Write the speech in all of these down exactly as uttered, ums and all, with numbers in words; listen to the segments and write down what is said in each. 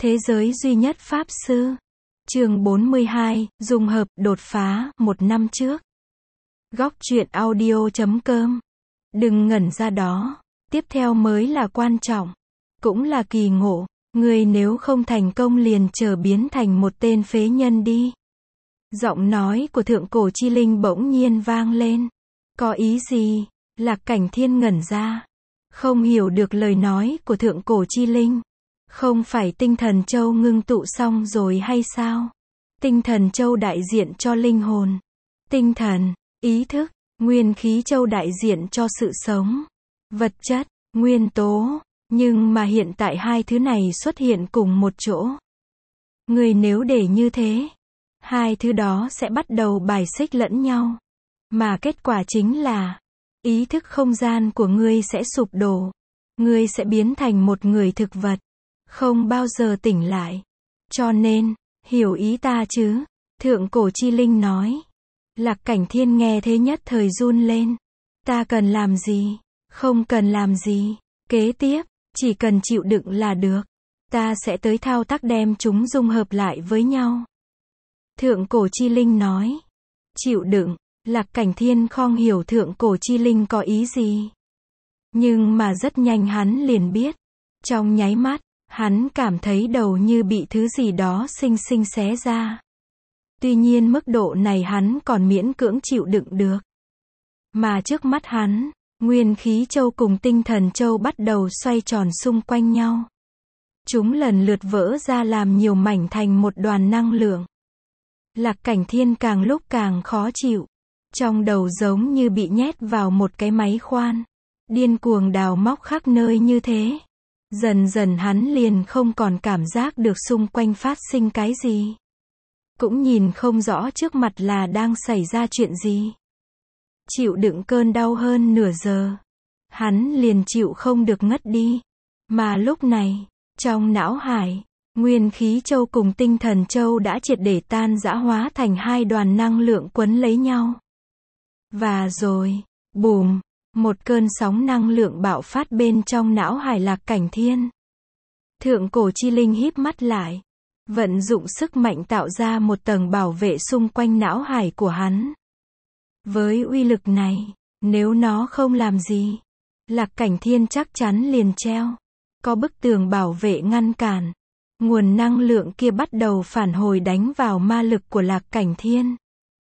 Thế giới duy nhất Pháp Sư. Chương bốn mươi hai, dung hợp, đột phá, một năm trước. Góc truyện audio chấm com. Đừng ngẩn ra đó. Tiếp theo mới là quan trọng. Cũng là kỳ ngộ. Người nếu không thành công liền chờ biến thành một tên phế nhân đi. Giọng nói của thượng cổ chi linh bỗng nhiên vang lên. Có ý gì? Lạc Cảnh Thiên ngẩn ra. Không hiểu được lời nói của thượng cổ chi linh. Không phải tinh thần châu ngưng tụ xong rồi hay sao? Tinh thần châu đại diện cho linh hồn. Tinh thần, ý thức, nguyên khí châu đại diện cho sự sống. Vật chất, nguyên tố. Nhưng mà hiện tại hai thứ này xuất hiện cùng một chỗ. Người nếu để như thế, hai thứ đó sẽ bắt đầu bài xích lẫn nhau. Mà kết quả chính là, ý thức không gian của ngươi sẽ sụp đổ. Ngươi sẽ biến thành một người thực vật. Không bao giờ tỉnh lại. Cho nên, hiểu ý ta chứ? Thượng cổ chi linh nói. Lạc Cảnh Thiên nghe thế nhất thời run lên. Ta cần làm gì? Không cần làm gì. Kế tiếp, chỉ cần chịu đựng là được. Ta sẽ tới thao tác đem chúng dung hợp lại với nhau. Thượng cổ chi linh nói. Chịu đựng. Lạc Cảnh Thiên không hiểu thượng cổ chi linh có ý gì. Nhưng mà rất nhanh hắn liền biết. Trong nháy mắt, hắn cảm thấy đầu như bị thứ gì đó xinh xinh xé ra. Tuy nhiên mức độ này hắn còn miễn cưỡng chịu đựng được. Mà trước mắt hắn, nguyên khí châu cùng tinh thần châu bắt đầu xoay tròn xung quanh nhau. Chúng lần lượt vỡ ra làm nhiều mảnh thành một đoàn năng lượng. Lạc Cảnh Thiên càng lúc càng khó chịu. Trong đầu giống như bị nhét vào một cái máy khoan. Điên cuồng đào móc khắp nơi như thế. Dần dần hắn liền không còn cảm giác được xung quanh phát sinh cái gì. Cũng nhìn không rõ trước mặt là đang xảy ra chuyện gì. Chịu đựng cơn đau hơn nửa giờ. Hắn liền chịu không được ngất đi. Mà lúc này, trong não hải, nguyên khí châu cùng tinh thần châu đã triệt để tan rã hóa thành hai đoàn năng lượng quấn lấy nhau. Và rồi, bùm, một cơn sóng năng lượng bạo phát bên trong não hải Lạc Cảnh Thiên. Thượng cổ chi linh híp mắt lại. Vận dụng sức mạnh tạo ra một tầng bảo vệ xung quanh não hải của hắn. Với uy lực này, nếu nó không làm gì, Lạc Cảnh Thiên chắc chắn liền treo. Có bức tường bảo vệ ngăn cản. Nguồn năng lượng kia bắt đầu phản hồi đánh vào ma lực của Lạc Cảnh Thiên.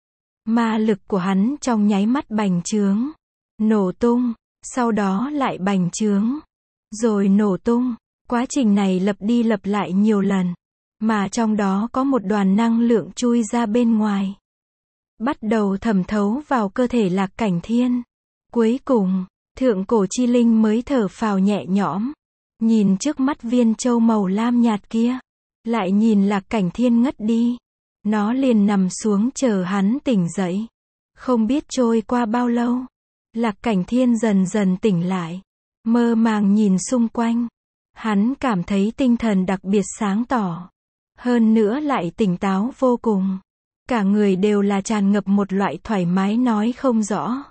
Ma lực của hắn trong nháy mắt bành trướng. Nổ tung, sau đó lại bành trướng. Rồi nổ tung. Quá trình này lặp đi lặp lại nhiều lần. Mà trong đó có một đoàn năng lượng chui ra bên ngoài. Bắt đầu thẩm thấu vào cơ thể Lạc Cảnh Thiên. Cuối cùng, thượng cổ chi linh mới thở phào nhẹ nhõm. Nhìn trước mắt viên châu màu lam nhạt kia. Lại nhìn Lạc Cảnh Thiên ngất đi. Nó liền nằm xuống chờ hắn tỉnh dậy. Không biết trôi qua bao lâu. Lạc Cảnh Thiên dần dần tỉnh lại. Mơ màng nhìn xung quanh. Hắn cảm thấy tinh thần đặc biệt sáng tỏ. Hơn nữa lại tỉnh táo vô cùng. Cả người đều là tràn ngập một loại thoải mái nói không rõ.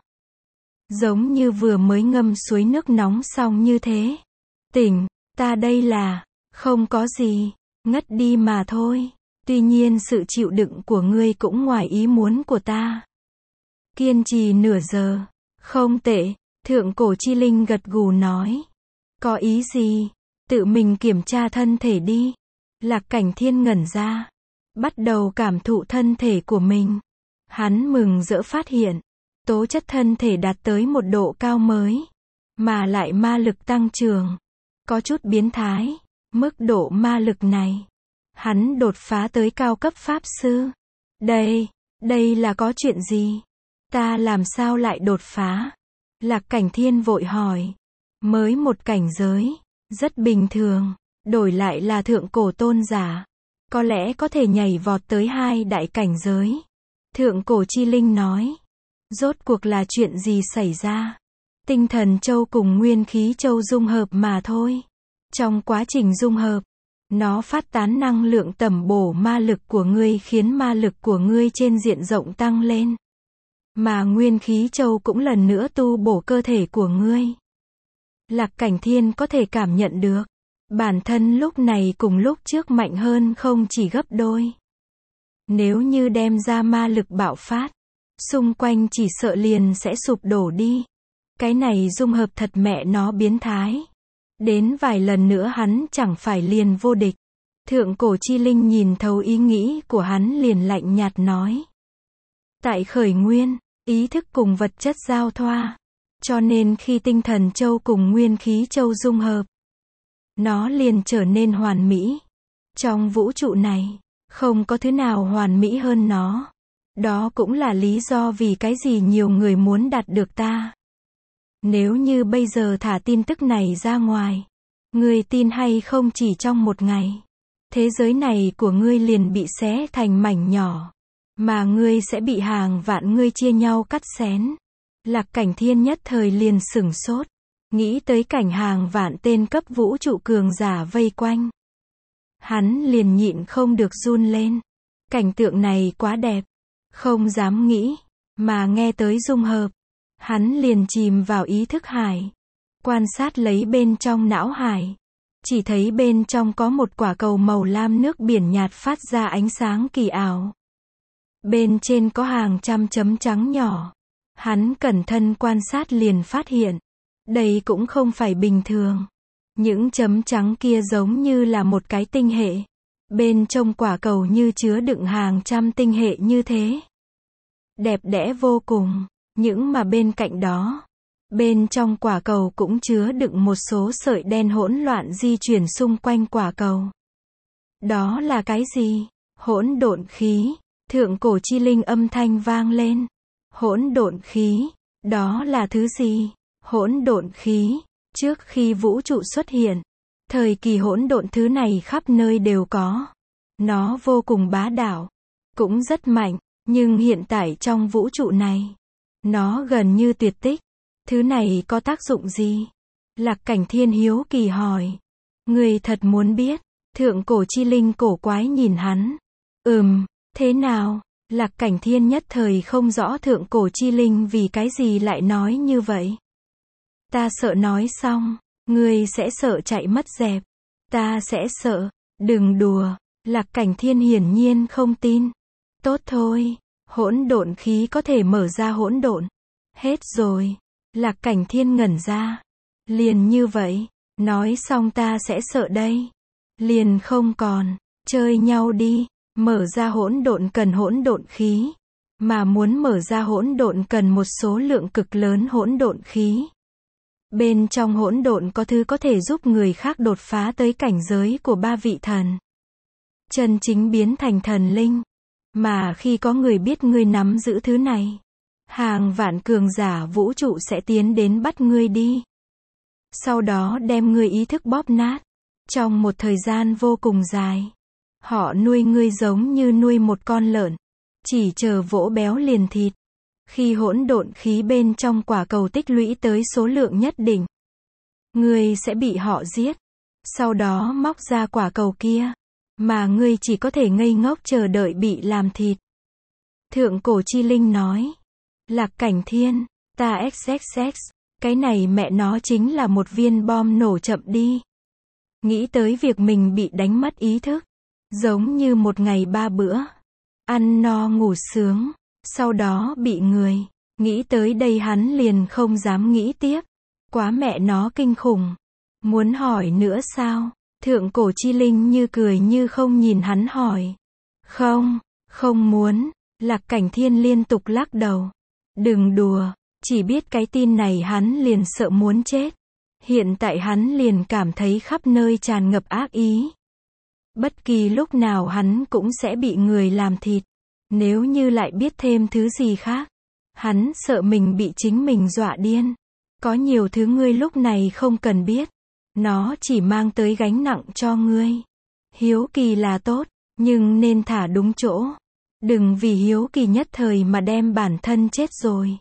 Giống như vừa mới ngâm suối nước nóng xong như thế. Tỉnh, ta đây là, không có gì, ngất đi mà thôi. Tuy nhiên sự chịu đựng của ngươi cũng ngoài ý muốn của ta. Kiên trì nửa giờ. Không tệ, thượng cổ chi linh gật gù nói. Có ý gì? Tự mình kiểm tra thân thể đi. Lạc Cảnh Thiên ngẩn ra. Bắt đầu cảm thụ thân thể của mình. Hắn mừng rỡ phát hiện. Tố chất thân thể đạt tới một độ cao mới. Mà lại ma lực tăng trưởng. Có chút biến thái. Mức độ ma lực này. Hắn đột phá tới cao cấp Pháp Sư. Đây, đây là có chuyện gì? Ta làm sao lại đột phá? Lạc Cảnh Thiên vội hỏi. Mới một cảnh giới. Rất bình thường. Đổi lại là thượng cổ tôn giả. Có lẽ có thể nhảy vọt tới hai đại cảnh giới. Thượng cổ chi linh nói. Rốt cuộc là chuyện gì xảy ra? Tinh thần châu cùng nguyên khí châu dung hợp mà thôi. Trong quá trình dung hợp, nó phát tán năng lượng tẩm bổ ma lực của ngươi khiến ma lực của ngươi trên diện rộng tăng lên. Mà nguyên khí châu cũng lần nữa tu bổ cơ thể của ngươi. Lạc Cảnh Thiên có thể cảm nhận được. Bản thân lúc này cùng lúc trước mạnh hơn không chỉ gấp đôi. Nếu như đem ra ma lực bạo phát, xung quanh chỉ sợ liền sẽ sụp đổ đi. Cái này dung hợp thật mẹ nó biến thái. Đến vài lần nữa hắn chẳng phải liền vô địch. Thượng cổ chi linh nhìn thấu ý nghĩ của hắn liền lạnh nhạt nói. Tại khởi nguyên, ý thức cùng vật chất giao thoa. Cho nên khi tinh thần châu cùng nguyên khí châu dung hợp, nó liền trở nên hoàn mỹ. Trong vũ trụ này, không có thứ nào hoàn mỹ hơn nó. Đó cũng là lý do vì cái gì nhiều người muốn đạt được ta. Nếu như bây giờ thả tin tức này ra ngoài, ngươi tin hay không chỉ trong một ngày, thế giới này của ngươi liền bị xé thành mảnh nhỏ, mà ngươi sẽ bị hàng vạn ngươi chia nhau cắt xén. Lạc Cảnh Thiên nhất thời liền sửng sốt, nghĩ tới cảnh hàng vạn tên cấp vũ trụ cường giả vây quanh. Hắn liền nhịn không được run lên. Cảnh tượng này quá đẹp, không dám nghĩ, mà nghe tới dung hợp. Hắn liền chìm vào ý thức hải, quan sát lấy bên trong não hải. Chỉ thấy bên trong có một quả cầu màu lam nước biển nhạt phát ra ánh sáng kỳ ảo. Bên trên có hàng trăm chấm trắng nhỏ. Hắn cẩn thận quan sát liền phát hiện, đây cũng không phải bình thường. Những chấm trắng kia giống như là một cái tinh hệ. Bên trong quả cầu như chứa đựng hàng trăm tinh hệ như thế. Đẹp đẽ vô cùng. Những mà bên cạnh đó, bên trong quả cầu cũng chứa đựng một số sợi đen hỗn loạn di chuyển xung quanh quả cầu. Đó là cái gì? Hỗn độn khí. Thượng cổ chi linh âm thanh vang lên. Hỗn độn khí, đó là thứ gì? Hỗn độn khí, trước khi vũ trụ xuất hiện, thời kỳ hỗn độn thứ này khắp nơi đều có. Nó vô cùng bá đạo, cũng rất mạnh, nhưng hiện tại trong vũ trụ này, nó gần như tuyệt tích. Thứ này có tác dụng gì? Lạc Cảnh Thiên hiếu kỳ hỏi. Người thật muốn biết? Thượng cổ chi linh cổ quái nhìn hắn. Ừm, thế nào? Lạc Cảnh Thiên nhất thời không rõ thượng cổ chi linh vì cái gì lại nói như vậy. Ta sợ nói xong, ngươi sẽ sợ chạy mất dẹp. Ta sẽ sợ, đừng đùa. Lạc Cảnh Thiên hiển nhiên không tin. Tốt thôi, hỗn độn khí có thể mở ra hỗn độn. Hết rồi. Lạc Cảnh Thiên ngẩn ra. Liền như vậy, nói xong ta sẽ sợ đây. Liền không còn, chơi nhau đi. Mở ra hỗn độn cần hỗn độn khí, mà muốn mở ra hỗn độn cần một số lượng cực lớn hỗn độn khí. Bên trong hỗn độn có thứ có thể giúp người khác đột phá tới cảnh giới của ba vị thần. Chân chính biến thành thần linh. Mà khi có người biết ngươi nắm giữ thứ này, hàng vạn cường giả vũ trụ sẽ tiến đến bắt ngươi đi. Sau đó đem ngươi ý thức bóp nát. Trong một thời gian vô cùng dài. Họ nuôi ngươi giống như nuôi một con lợn, chỉ chờ vỗ béo liền thịt. Khi hỗn độn khí bên trong quả cầu tích lũy tới số lượng nhất định, ngươi sẽ bị họ giết. Sau đó móc ra quả cầu kia, mà ngươi chỉ có thể ngây ngốc chờ đợi bị làm thịt. Thượng cổ chi linh nói. Lạc Cảnh Thiên, ta xx xx, cái này mẹ nó chính là một viên bom nổ chậm đi. Nghĩ tới việc mình bị đánh mất ý thức. Giống như một ngày ba bữa. Ăn no ngủ sướng. Sau đó bị người. Nghĩ tới đây hắn liền không dám nghĩ tiếp. Quá mẹ nó kinh khủng. Muốn hỏi nữa sao? Thượng cổ chi linh như cười như không nhìn hắn hỏi. Không, không muốn. Lạc Cảnh Thiên liên tục lắc đầu. Đừng đùa. Chỉ biết cái tin này hắn liền sợ muốn chết. Hiện tại hắn liền cảm thấy khắp nơi tràn ngập ác ý. Bất kỳ lúc nào hắn cũng sẽ bị người làm thịt. Nếu như lại biết thêm thứ gì khác, hắn sợ mình bị chính mình dọa điên. Có nhiều thứ ngươi lúc này không cần biết. Nó chỉ mang tới gánh nặng cho ngươi. Hiếu kỳ là tốt, nhưng nên thả đúng chỗ. Đừng vì hiếu kỳ nhất thời mà đem bản thân chết rồi.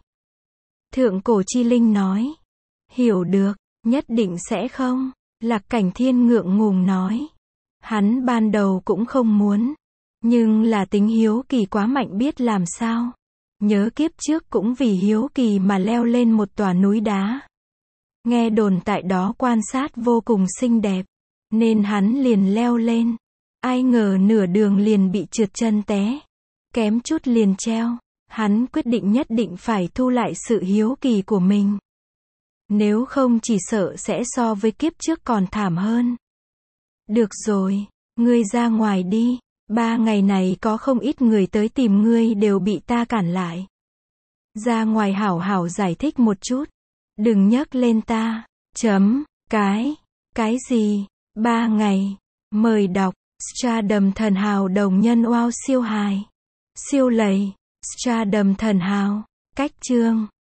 Thượng cổ chi linh nói. Hiểu được, nhất định sẽ không. Lạc Cảnh Thiên ngượng ngùng nói. Hắn ban đầu cũng không muốn. Nhưng là tính hiếu kỳ quá mạnh biết làm sao. Nhớ kiếp trước cũng vì hiếu kỳ mà leo lên một tòa núi đá. Nghe đồn tại đó quan sát vô cùng xinh đẹp. nên hắn liền leo lên. Ai ngờ nửa đường liền bị trượt chân té. Kém chút liền treo. Hắn quyết định nhất định phải thu lại sự hiếu kỳ của mình. Nếu không chỉ sợ sẽ so với kiếp trước còn thảm hơn. Được rồi, ngươi ra ngoài đi. Ba ngày này có không ít người tới tìm ngươi đều bị ta cản lại. Ra ngoài hảo hảo giải thích một chút. Đừng nhắc lên ta. Chấm. Cái. Cái gì? Ba ngày. Mời đọc. Stardom thần hào đồng nhân wow siêu hài. Siêu lầy. Stardom thần hào. Cách chương.